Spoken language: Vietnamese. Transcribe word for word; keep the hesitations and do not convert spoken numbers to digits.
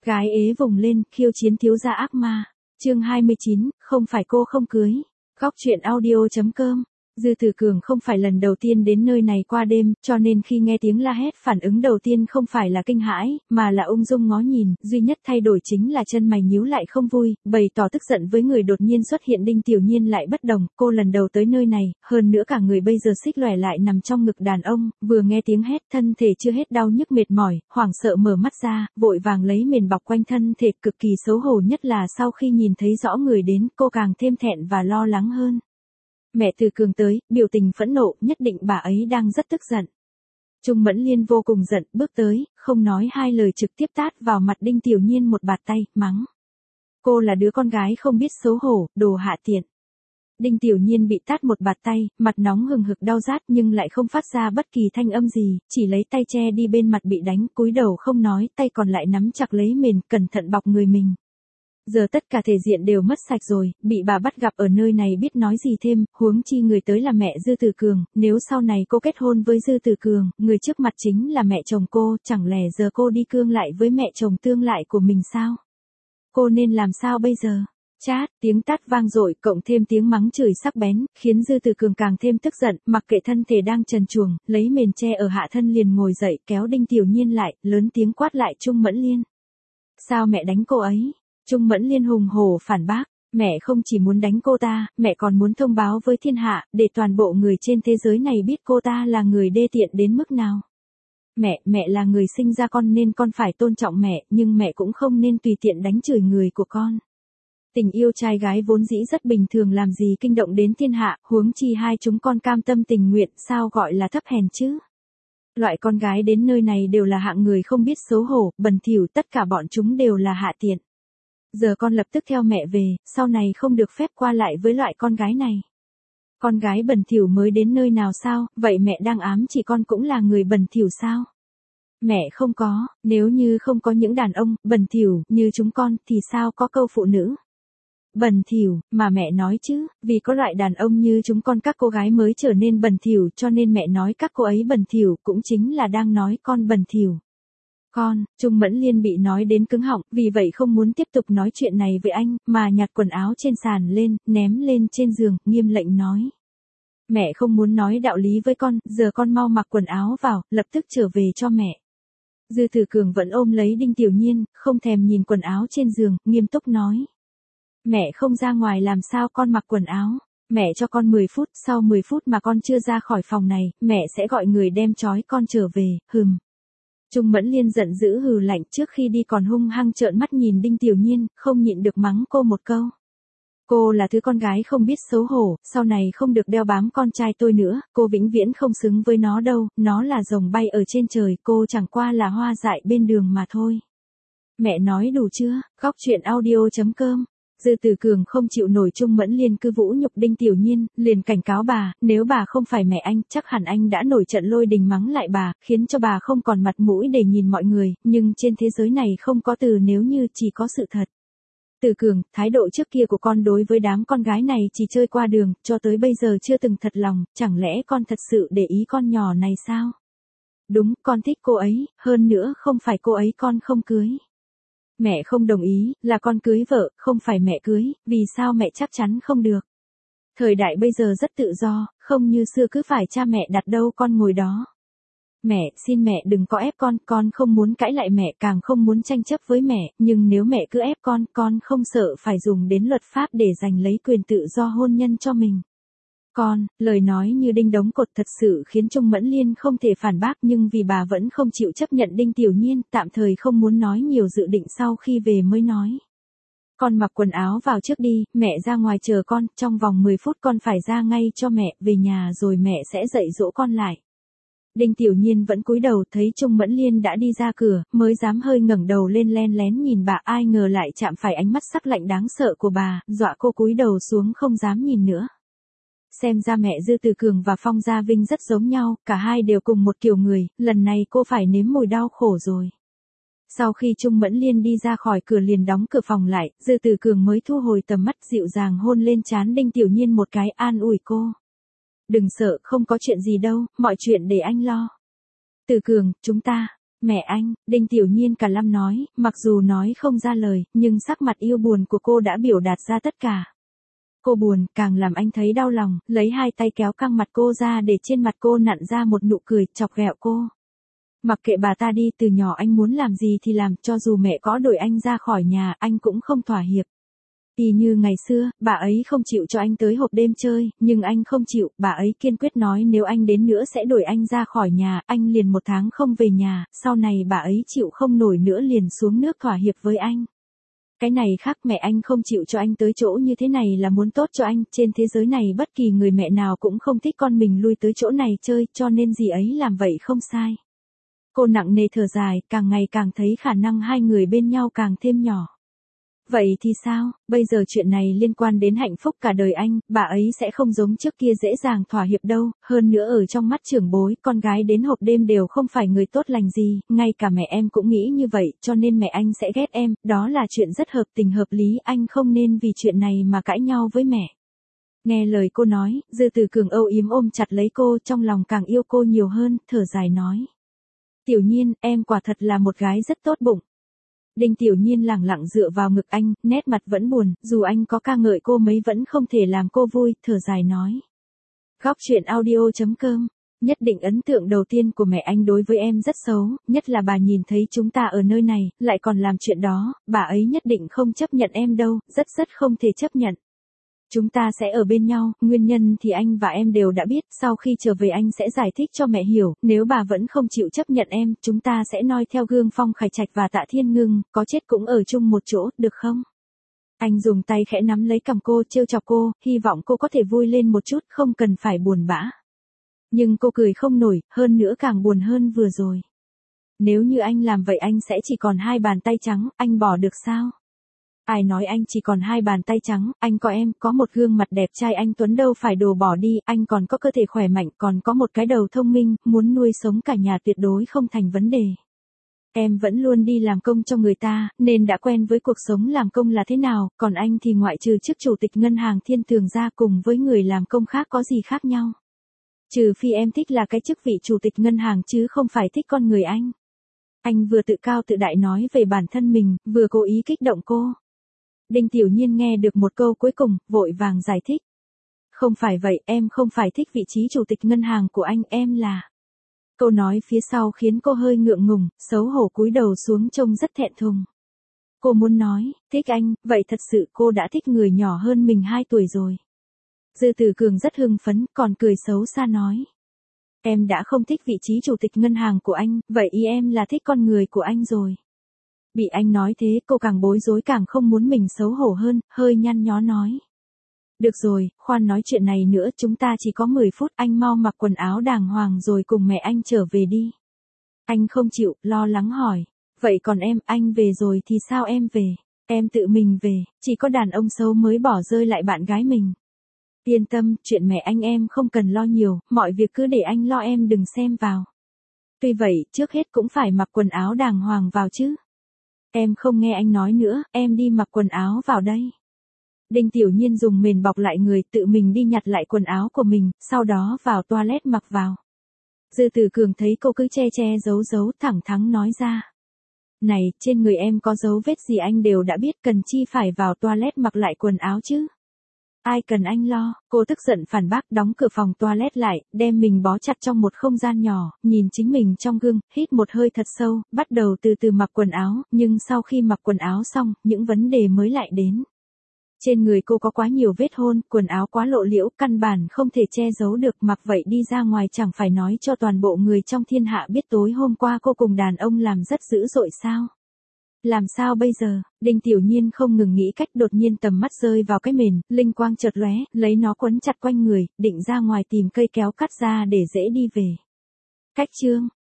Gái ế vùng lên, khiêu chiến thiếu gia ác ma. Chương hai mươi chín, không phải cô không cưới. Góc truyện audio.com. Dư Tử Cường không phải lần đầu tiên đến nơi này qua đêm, cho nên khi nghe tiếng la hét phản ứng đầu tiên không phải là kinh hãi, mà là ung dung ngó nhìn, duy nhất thay đổi chính là chân mày nhíu lại không vui, bày tỏ tức giận với người đột nhiên xuất hiện. Đinh Tiểu Nhiên lại bất đồng, cô lần đầu tới nơi này, hơn nữa cả người bây giờ xích lòe lại nằm trong ngực đàn ông, vừa nghe tiếng hét thân thể chưa hết đau nhức mệt mỏi, hoảng sợ mở mắt ra, vội vàng lấy mền bọc quanh thân thể, cực kỳ xấu hổ, nhất là sau khi nhìn thấy rõ người đến, cô càng thêm thẹn và lo lắng hơn. Mẹ Tử Cường tới, biểu tình phẫn nộ, nhất định bà ấy đang rất tức giận. Trung Mẫn Liên vô cùng giận, bước tới, không nói hai lời trực tiếp tát vào mặt Đinh Tiểu Nhiên một bạt tay, mắng. Cô là đứa con gái không biết xấu hổ, đồ hạ tiện. Đinh Tiểu Nhiên bị tát một bạt tay, mặt nóng hừng hực đau rát nhưng lại không phát ra bất kỳ thanh âm gì, chỉ lấy tay che đi bên mặt bị đánh, cúi đầu không nói, tay còn lại nắm chặt lấy mền, cẩn thận bọc người mình. Giờ tất cả thể diện đều mất sạch rồi, bị bà bắt gặp ở nơi này biết nói gì thêm, huống chi người tới là mẹ Dư Tử Cường, nếu sau này cô kết hôn với Dư Tử Cường, người trước mặt chính là mẹ chồng cô, chẳng lẽ giờ cô đi cương lại với mẹ chồng tương lại của mình sao? Cô nên làm sao bây giờ? Chát, tiếng tát vang dội cộng thêm tiếng mắng chửi sắc bén, khiến Dư Tử Cường càng thêm tức giận, mặc kệ thân thể đang trần truồng, lấy mền che ở hạ thân liền ngồi dậy, kéo Đinh Tiểu Nhiên lại, lớn tiếng quát lại Trung Mẫn Liên. Sao mẹ đánh cô ấy? Trung Mẫn Liên hùng hổ phản bác, mẹ không chỉ muốn đánh cô ta, mẹ còn muốn thông báo với thiên hạ, để toàn bộ người trên thế giới này biết cô ta là người đê tiện đến mức nào. Mẹ, mẹ là người sinh ra con nên con phải tôn trọng mẹ, nhưng mẹ cũng không nên tùy tiện đánh chửi người của con. Tình yêu trai gái vốn dĩ rất bình thường, làm gì kinh động đến thiên hạ, huống chi hai chúng con cam tâm tình nguyện, sao gọi là thấp hèn chứ? Loại con gái đến nơi này đều là hạng người không biết xấu hổ, bẩn thỉu, tất cả bọn chúng đều là hạ tiện. Giờ con lập tức theo mẹ về, sau này không được phép qua lại với loại con gái này. Con gái bẩn thỉu mới đến nơi nào sao, vậy mẹ đang ám chỉ con cũng là người bẩn thỉu sao? Mẹ không có, nếu như không có những đàn ông bẩn thỉu như chúng con thì sao có câu phụ nữ bẩn thỉu mà mẹ nói chứ, vì có loại đàn ông như chúng con các cô gái mới trở nên bẩn thỉu, cho nên mẹ nói các cô ấy bẩn thỉu, cũng chính là đang nói con bẩn thỉu. Con, Trung Mẫn Liên bị nói đến cứng họng, vì vậy không muốn tiếp tục nói chuyện này với anh, mà nhặt quần áo trên sàn lên, ném lên trên giường, nghiêm lệnh nói. Mẹ không muốn nói đạo lý với con, giờ con mau mặc quần áo vào, lập tức trở về cho mẹ. Dư Tử Cường vẫn ôm lấy Đinh Tiểu Nhiên, không thèm nhìn quần áo trên giường, nghiêm túc nói. Mẹ không ra ngoài làm sao con mặc quần áo? Mẹ cho con mười phút, sau mười phút mà con chưa ra khỏi phòng này, mẹ sẽ gọi người đem trói con trở về, hừm. Trung Mẫn Liên giận dữ hừ lạnh, trước khi đi còn hung hăng trợn mắt nhìn Đinh Tiểu Nhiên, không nhịn được mắng cô một câu. Cô là thứ con gái không biết xấu hổ, sau này không được đeo bám con trai tôi nữa, cô vĩnh viễn không xứng với nó đâu, nó là rồng bay ở trên trời, cô chẳng qua là hoa dại bên đường mà thôi. Mẹ nói đủ chưa? Góc truyện audio.com. Dư Tử Cường không chịu nổi Trung Mẫn Liên cứ vũ nhục Đinh Tiểu Nhiên, liền cảnh cáo bà, nếu bà không phải mẹ anh, chắc hẳn anh đã nổi trận lôi đình mắng lại bà, khiến cho bà không còn mặt mũi để nhìn mọi người, nhưng trên thế giới này không có từ nếu như, chỉ có sự thật. Tử Cường, thái độ trước kia của con đối với đám con gái này chỉ chơi qua đường, cho tới bây giờ chưa từng thật lòng, chẳng lẽ con thật sự để ý con nhỏ này sao? Đúng, con thích cô ấy, hơn nữa không phải cô ấy con không cưới. Mẹ không đồng ý, là con cưới vợ, không phải mẹ cưới, vì sao mẹ chắc chắn không được? Thời đại bây giờ rất tự do, không như xưa cứ phải cha mẹ đặt đâu con ngồi đó. Mẹ, xin mẹ đừng có ép con, con không muốn cãi lại mẹ, càng không muốn tranh chấp với mẹ, nhưng nếu mẹ cứ ép con, con không sợ phải dùng đến luật pháp để giành lấy quyền tự do hôn nhân cho mình. Con, lời nói như đinh đóng cột thật sự khiến Trung Mẫn Liên không thể phản bác, nhưng vì bà vẫn không chịu chấp nhận Đinh Tiểu Nhiên, tạm thời không muốn nói nhiều, dự định sau khi về mới nói. Con mặc quần áo vào trước đi, mẹ ra ngoài chờ con, trong vòng mười phút con phải ra ngay cho mẹ, về nhà rồi mẹ sẽ dạy dỗ con lại. Đinh Tiểu Nhiên vẫn cúi đầu, thấy Trung Mẫn Liên đã đi ra cửa, mới dám hơi ngẩng đầu lên len lén nhìn bà, ai ngờ lại chạm phải ánh mắt sắc lạnh đáng sợ của bà, dọa cô cúi đầu xuống không dám nhìn nữa. Xem ra mẹ Dư Tử Cường và Phong Gia Vinh rất giống nhau, cả hai đều cùng một kiểu người, lần này cô phải nếm mùi đau khổ rồi. Sau khi Trung Mẫn Liên đi ra khỏi cửa liền đóng cửa phòng lại, Dư Tử Cường mới thu hồi tầm mắt, dịu dàng hôn lên trán Đinh Tiểu Nhiên một cái, an ủi cô. Đừng sợ, không có chuyện gì đâu, mọi chuyện để anh lo. Tử Cường, chúng ta, Mẹ anh, Đinh Tiểu Nhiên cả lâm nói, mặc dù nói không ra lời, nhưng sắc mặt yêu buồn của cô đã biểu đạt ra tất cả. Cô buồn, càng làm anh thấy đau lòng, lấy hai tay kéo căng mặt cô ra để trên mặt cô nặn ra một nụ cười, chọc ghẹo cô. Mặc kệ bà ta đi, từ nhỏ anh muốn làm gì thì làm, cho dù mẹ có đuổi anh ra khỏi nhà, anh cũng không thỏa hiệp. Y như ngày xưa, bà ấy không chịu cho anh tới hộp đêm chơi, nhưng anh không chịu, bà ấy kiên quyết nói nếu anh đến nữa sẽ đuổi anh ra khỏi nhà, anh liền một tháng không về nhà, sau này bà ấy chịu không nổi nữa liền xuống nước thỏa hiệp với anh. Cái này khác, mẹ anh không chịu cho anh tới chỗ như thế này là muốn tốt cho anh, trên thế giới này bất kỳ người mẹ nào cũng không thích con mình lui tới chỗ này chơi, cho nên dì ấy làm vậy không sai. Cô nặng nề thở dài, càng ngày càng thấy khả năng hai người bên nhau càng thêm nhỏ. Vậy thì sao, bây giờ chuyện này liên quan đến hạnh phúc cả đời anh, bà ấy sẽ không giống trước kia dễ dàng thỏa hiệp đâu, hơn nữa ở trong mắt trưởng bối, con gái đến hộp đêm đều không phải người tốt lành gì, ngay cả mẹ em cũng nghĩ như vậy, cho nên mẹ anh sẽ ghét em, đó là chuyện rất hợp tình hợp lý, anh không nên vì chuyện này mà cãi nhau với mẹ. Nghe lời cô nói, Dư Tử Cường âu yếm ôm chặt lấy cô, trong lòng càng yêu cô nhiều hơn, thở dài nói. Tiểu Nhiên, em quả thật là một gái rất tốt bụng. Đinh Tiểu Nhiên lẳng lặng dựa vào ngực anh, nét mặt vẫn buồn, dù anh có ca ngợi cô mấy vẫn không thể làm cô vui, thở dài nói. Góc truyện audio chấm com, nhất định ấn tượng đầu tiên của mẹ anh đối với em rất xấu, nhất là bà nhìn thấy chúng ta ở nơi này, lại còn làm chuyện đó, bà ấy nhất định không chấp nhận em đâu, rất rất không thể chấp nhận. Chúng ta sẽ ở bên nhau, nguyên nhân thì anh và em đều đã biết, sau khi trở về anh sẽ giải thích cho mẹ hiểu, nếu bà vẫn không chịu chấp nhận em, chúng ta sẽ noi theo gương Phong Khải Trạch và Tạ Thiên Ngưng, có chết cũng ở chung một chỗ, được không? Anh dùng tay khẽ nắm lấy cằm cô, trêu chọc cô, hy vọng cô có thể vui lên một chút, không cần phải buồn bã. Nhưng cô cười không nổi, hơn nữa càng buồn hơn vừa rồi. Nếu như anh làm vậy anh sẽ chỉ còn hai bàn tay trắng, anh bỏ được sao? Ai nói anh chỉ còn hai bàn tay trắng, anh có em, có một gương mặt đẹp trai anh Tuấn đâu phải đồ bỏ đi, anh còn có cơ thể khỏe mạnh, còn có một cái đầu thông minh, muốn nuôi sống cả nhà tuyệt đối không thành vấn đề. Em vẫn luôn đi làm công cho người ta, nên đã quen với cuộc sống làm công là thế nào, còn anh thì ngoại trừ chức chủ tịch ngân hàng Thiên Tường ra cùng với người làm công khác có gì khác nhau. Trừ phi em thích là cái chức vị chủ tịch ngân hàng chứ không phải thích con người anh. Anh vừa tự cao tự đại nói về bản thân mình, vừa cố ý kích động cô. Đinh Tiểu Nhiên nghe được một câu cuối cùng, vội vàng giải thích. Không phải vậy, em không phải thích vị trí chủ tịch ngân hàng của anh, em là... Câu nói phía sau khiến cô hơi ngượng ngùng, xấu hổ cúi đầu xuống trông rất thẹn thùng. Cô muốn nói, thích anh, vậy thật sự cô đã thích người nhỏ hơn mình hai tuổi rồi. Dư Tử Cường rất hưng phấn, còn cười xấu xa nói. Em đã không thích vị trí chủ tịch ngân hàng của anh, vậy ý em là thích con người của anh rồi. Bị anh nói thế, cô càng bối rối càng không muốn mình xấu hổ hơn, hơi nhăn nhó nói. Được rồi, khoan nói chuyện này nữa, chúng ta chỉ có mười phút, anh mau mặc quần áo đàng hoàng rồi cùng mẹ anh trở về đi. Anh không chịu, lo lắng hỏi. Vậy còn em, anh về rồi thì sao em về? Em tự mình về, chỉ có đàn ông xấu mới bỏ rơi lại bạn gái mình. Yên tâm, chuyện mẹ anh em không cần lo nhiều, mọi việc cứ để anh lo, em đừng xem vào. Tuy vậy, trước hết cũng phải mặc quần áo đàng hoàng vào chứ. Em không nghe anh nói nữa, em đi mặc quần áo vào đây. Đinh Tiểu Nhiên dùng mền bọc lại người, tự mình đi nhặt lại quần áo của mình, sau đó vào toilet mặc vào. Dư Tử Cường thấy cô cứ che che giấu giấu, thẳng thắn nói ra. Này, trên người em có dấu vết gì anh đều đã biết, cần chi phải vào toilet mặc lại quần áo chứ. Ai cần anh lo, cô tức giận phản bác, đóng cửa phòng toilet lại, đem mình bó chặt trong một không gian nhỏ, nhìn chính mình trong gương, hít một hơi thật sâu, bắt đầu từ từ mặc quần áo, nhưng sau khi mặc quần áo xong, những vấn đề mới lại đến. Trên người cô có quá nhiều vết hôn, quần áo quá lộ liễu, căn bản không thể che giấu được, mặc vậy đi ra ngoài chẳng phải nói cho toàn bộ người trong thiên hạ biết tối hôm qua cô cùng đàn ông làm rất dữ dội sao. Làm sao bây giờ? Đinh Tiểu Nhiên không ngừng nghĩ cách, đột nhiên tầm mắt rơi vào cái mền, linh quang chợt lóe, lấy nó quấn chặt quanh người, định ra ngoài tìm cây kéo cắt ra để dễ đi về. Cách chương